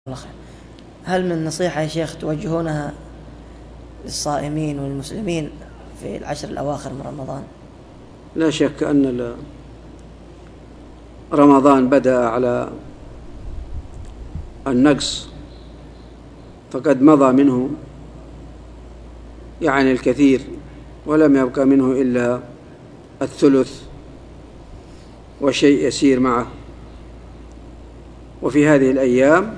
الله خير. هل من نصيحة يا شيخ توجهونها للصائمين والمسلمين في العشر الأواخر من رمضان؟ لا شك أن رمضان بدأ على النقص، فقد مضى منه الكثير، ولم يبقى منه إلا الثلث وشيء يسير معه. وفي هذه الأيام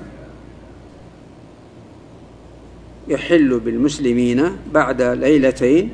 يحل بالمسلمين بعد ليلتين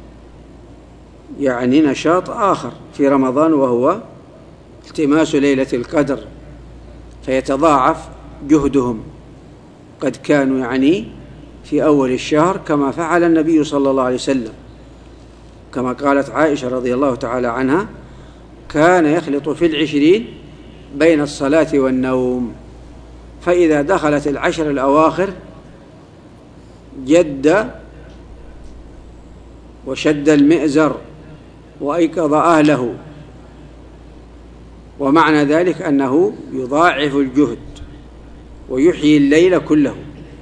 نشاط آخر في رمضان، وهو التماس ليلة القدر، فيتضاعف جهدهم. قد كانوا في أول الشهر كما فعل النبي صلى الله عليه وسلم، كما قالت عائشة رضي الله تعالى عنها: كان يخلط في 20 بين الصلاة والنوم، فإذا دخلت العشر الأواخر جد وشد المئزر وأيقظ أهله. ومعنى ذلك أنه يضاعف الجهد ويحيي الليل كله.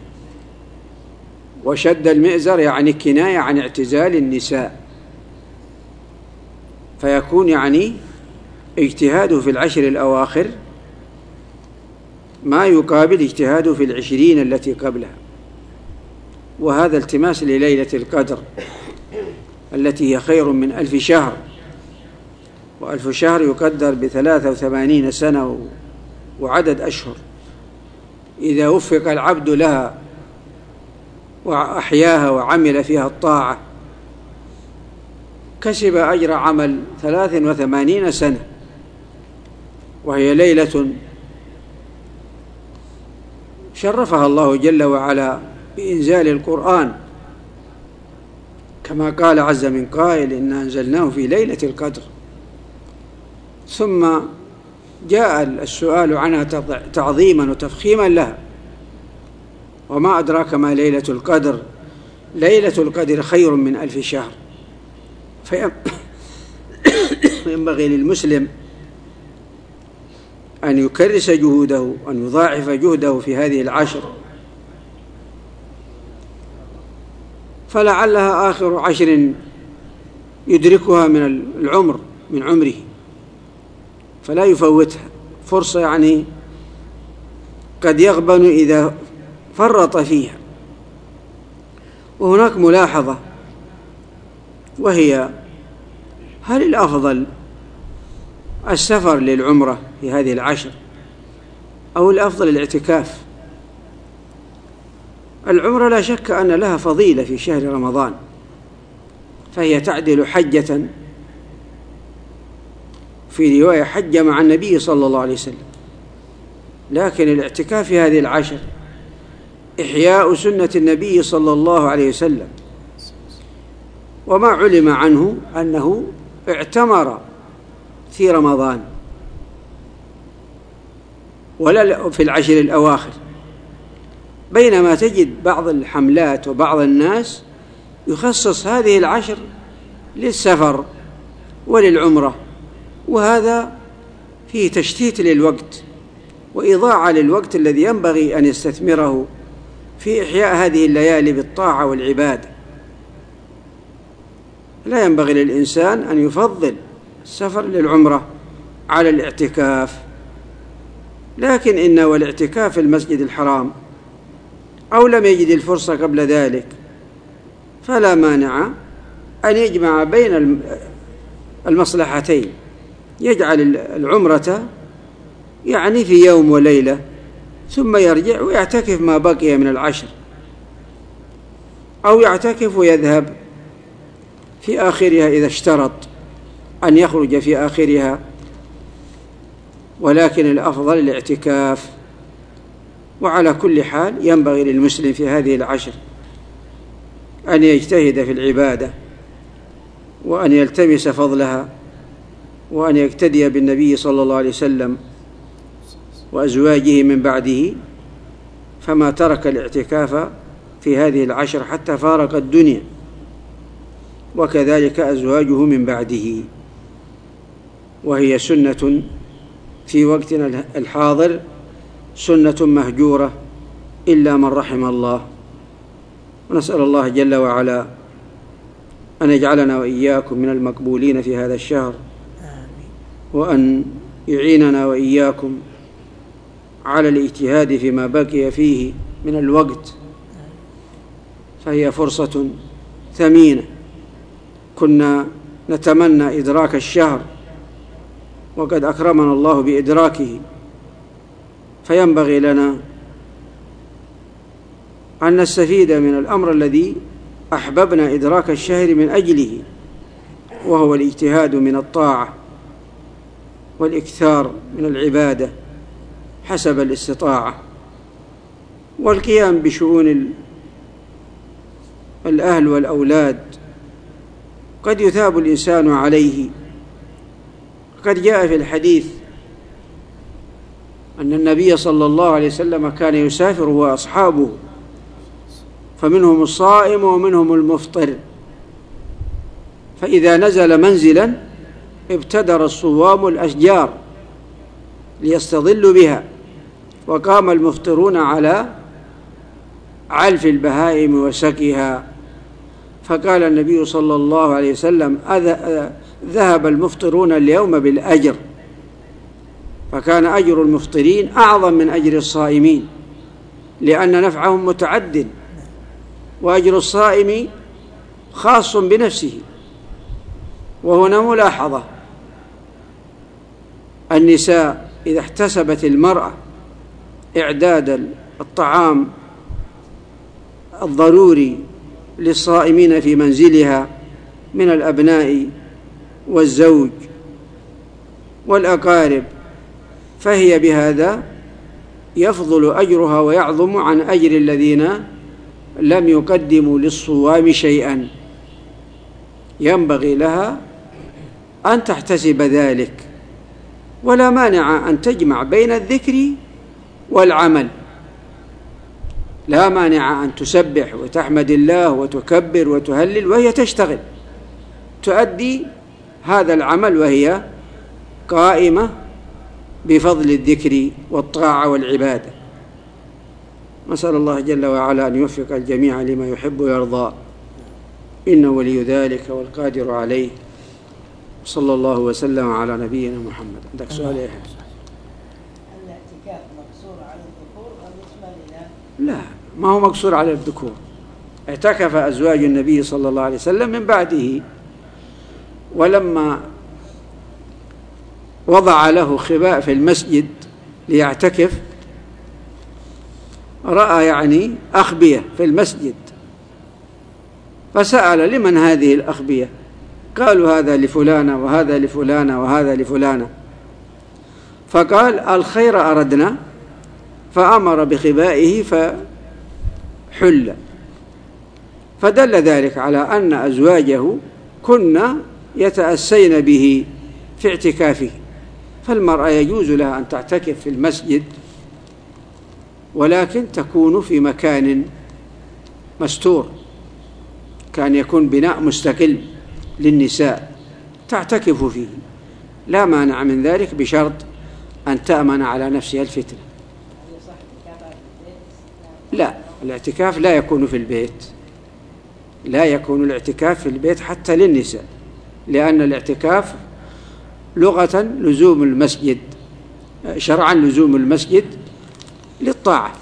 وشد المئزر كناية عن اعتزال النساء، فيكون اجتهاده في العشر الأواخر ما يقابل اجتهاده في 20 التي قبلها. وهذا التماس لليلة القدر التي هي خير من 1000 شهر، و1000 شهر يقدر ب83 سنة وعدد أشهر. إذا وفق العبد لها وأحياها وعمل فيها الطاعة كسب أجر عمل 83 سنة. وهي ليلة شرفها الله جل وعلا بإنزال القرآن، كما قال عز من قائل: إنا أنزلناه في ليلة القدر. ثم جاء السؤال عنها تعظيما وتفخيما لها: وما أدراك ما ليلة القدر؟ ليلة القدر خير من 1000 شهر. فينبغي للمسلم أن يكرس جهوده، أن يضاعف جهده في هذه العشر، فلعلها آخر 10 يدركها من العمر، من عمره، فلا يفوتها فرصة قد يغبن إذا فرط فيها. وهناك ملاحظة، وهي: هل الأفضل السفر للعمرة في هذه العشر، أو الأفضل الاعتكاف؟ العمرة لا شك أن لها فضيلة في شهر رمضان، فهي تعدل حجة، في رواية حج مع النبي صلى الله عليه وسلم. لكن الاعتكاف في هذه العشر إحياء سنة النبي صلى الله عليه وسلم، وما علم عنه أنه اعتمر في رمضان ولا في العشر الأواخر، بينما تجد بعض الحملات وبعض الناس يخصص هذه العشر للسفر وللعمرة، وهذا فيه تشتيت للوقت وإضاعة للوقت الذي ينبغي أن يستثمره في إحياء هذه الليالي بالطاعة والعبادة. لا ينبغي للإنسان أن يفضل السفر للعمرة على الاعتكاف. لكن إن والاعتكاف في المسجد الحرام أو لم يجد الفرصة قبل ذلك، فلا مانع أن يجمع بين المصلحتين، يجعل العمرة في يوم وليلة، ثم يرجع ويعتكف ما بقي من العشر، أو يعتكف ويذهب في آخرها إذا اشترط أن يخرج في آخرها. ولكن الأفضل الاعتكاف. وعلى كل حال ينبغي للمسلم في هذه العشر أن يجتهد في العبادة، وأن يلتمس فضلها، وأن يقتدي بالنبي صلى الله عليه وسلم وأزواجه من بعده، فما ترك الاعتكاف في هذه العشر حتى فارق الدنيا، وكذلك أزواجه من بعده. وهي سنة في وقتنا الحاضر، سنة مهجورة إلا من رحم الله. ونسأل الله جل وعلا أن يجعلنا وإياكم من المقبولين في هذا الشهر، وأن يعيننا وإياكم على الاجتهاد فيما بقي فيه من الوقت، فهي فرصة ثمينة كنا نتمنى إدراك الشهر وقد أكرمنا الله بإدراكه، فينبغي لنا أن نستفيد من الأمر الذي أحببنا إدراك الشهر من أجله، وهو الاجتهاد من الطاعة والإكثار من العبادة حسب الاستطاعة، والقيام بشؤون الأهل والأولاد قد يثاب الإنسان عليه. قد جاء في الحديث أن النبي صلى الله عليه وسلم كان يسافر وأصحابه، فمنهم الصائم ومنهم المفطر، فإذا نزل منزلا ابتدر الصوام الأشجار ليستظلوا بها، وقام المفطرون على علف البهائم وسقيها، فقال النبي صلى الله عليه وسلم: ذهب المفطرون اليوم بالأجر، فكان أجر المفطرين أعظم من أجر الصائمين، لأن نفعهم متعد، وأجر الصائم خاص بنفسه. وهنا ملاحظة: النساء إذا احتسبت المرأة إعداد الطعام الضروري للصائمين في منزلها من الأبناء والزوج والأقارب، فهي بهذا يفضل أجرها ويعظم عن أجر الذين لم يقدموا للصوام شيئا. ينبغي لها أن تحتسب ذلك، ولا مانع أن تجمع بين الذكر والعمل، لا مانع أن تسبح وتحمد الله وتكبر وتهلل وهي تشتغل، تؤدي هذا العمل وهي قائمة بفضل الذكر والطاعة والعبادة. نسأل الله جل وعلا أن يوفق الجميع لما يحب ويرضى، إنه ولي ذلك والقادر عليه. صلى الله وسلم على نبينا محمد. عندك سؤال يا حبيبي؟ الاعتكاف مقصور على الذكور أم يشمل لا، ما هو مقصور على الذكور. اعتكف أزواج النبي صلى الله عليه وسلم من بعده، ولما وضع له خباء في المسجد ليعتكف رأى أخبية في المسجد، فسأل: لمن هذه الأخبية؟ قالوا: هذا لفلانة وهذا لفلانة وهذا لفلانة. فقال: الخير أردنا، فأمر بخبائه فحل. فدل ذلك على أن أزواجه كن يتأسين به في اعتكافه، فالمرأة يجوز لها أن تعتكف في المسجد، ولكن تكون في مكان مستور، كان يكون بناء مستقل للنساء تعتكف فيه، لا مانع من ذلك بشرط أن تأمن على نفسها الفتنة. لا، الاعتكاف لا يكون في البيت، لا يكون الاعتكاف في البيت حتى للنساء، لأن الاعتكاف لغة لزوم المسجد، شرعا لزوم المسجد للطاعة.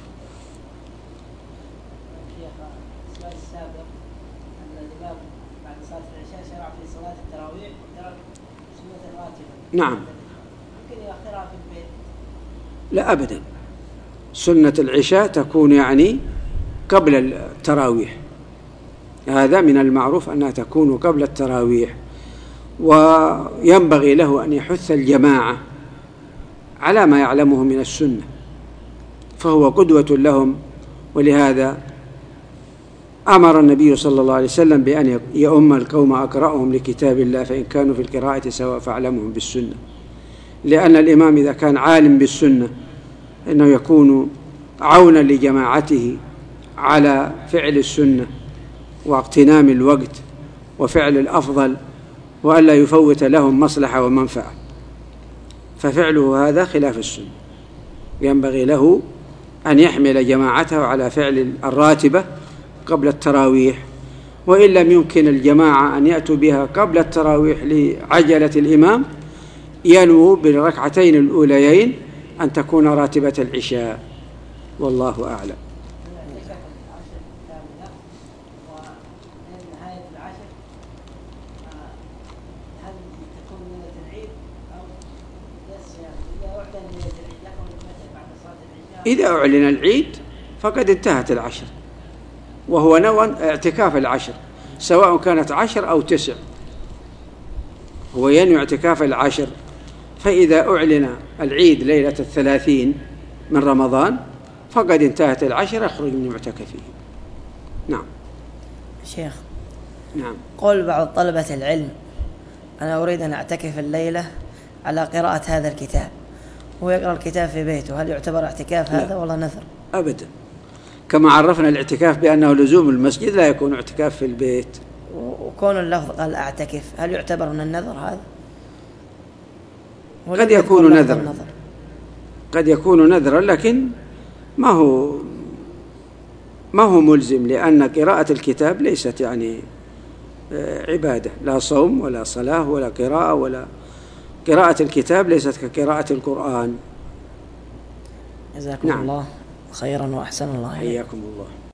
نعم. ممكن يأخرها في البيت؟ لا أبدا، سنة العشاء تكون قبل التراويح، هذا من المعروف أنها تكون قبل التراويح، وينبغي له أن يحث الجماعة على ما يعلمه من السنة، فهو قدوة لهم. ولهذا أمر النبي صلى الله عليه وسلم بأن يؤم القوم أقرأهم لكتاب الله، فإن كانوا في القراءة سواء فاعلمهم بالسنة، لأن الإمام إذا كان عالم بالسنة إنه يكون عونا لجماعته على فعل السنة واغتنام الوقت وفعل الأفضل، وألا يفوت لهم مصلحة ومنفعة، ففعله هذا خلاف السنة. ينبغي له أن يحمل جماعته على فعل الراتبة قبل التراويح، وإن لم يمكن الجماعة أن يأتوا بها قبل التراويح لعجلة الإمام ينووا بالركعتين الأوليين أن تكون راتبة العشاء، والله أعلم. إذا أعلن العيد فقد انتهت العشر، وهو نوى اعتكاف العشر سواء كانت 10 أو 9، هو ينوي اعتكاف العشر، فإذا أعلن العيد ليلة 30 من رمضان فقد انتهت العشر، يخرج من معتكفه. نعم. شيخ، نعم. قول بعض طلبة العلم: أنا أريد أن أعتكف الليلة على قراءة هذا الكتاب، هو يقرأ الكتاب في بيته، هل يعتبر اعتكاف هذا ولا نذر؟ أبدا، كما عرفنا الاعتكاف بأنه لزوم المسجد، لا يكون اعتكاف في البيت. وكون اللفظ قال أعتكف، هل يعتبر من النذر هذا؟ قد يكون نذرا، قد يكون نذرا، لكن ما هو ملزم، لأن قراءة الكتاب ليست يعني عبادة، لا صوم ولا صلاة ولا قراءة، ولا قراءة الكتاب ليست كقراءة القرآن. جزاكم الله خيرا وأحسن الله إليكم. حياكم الله.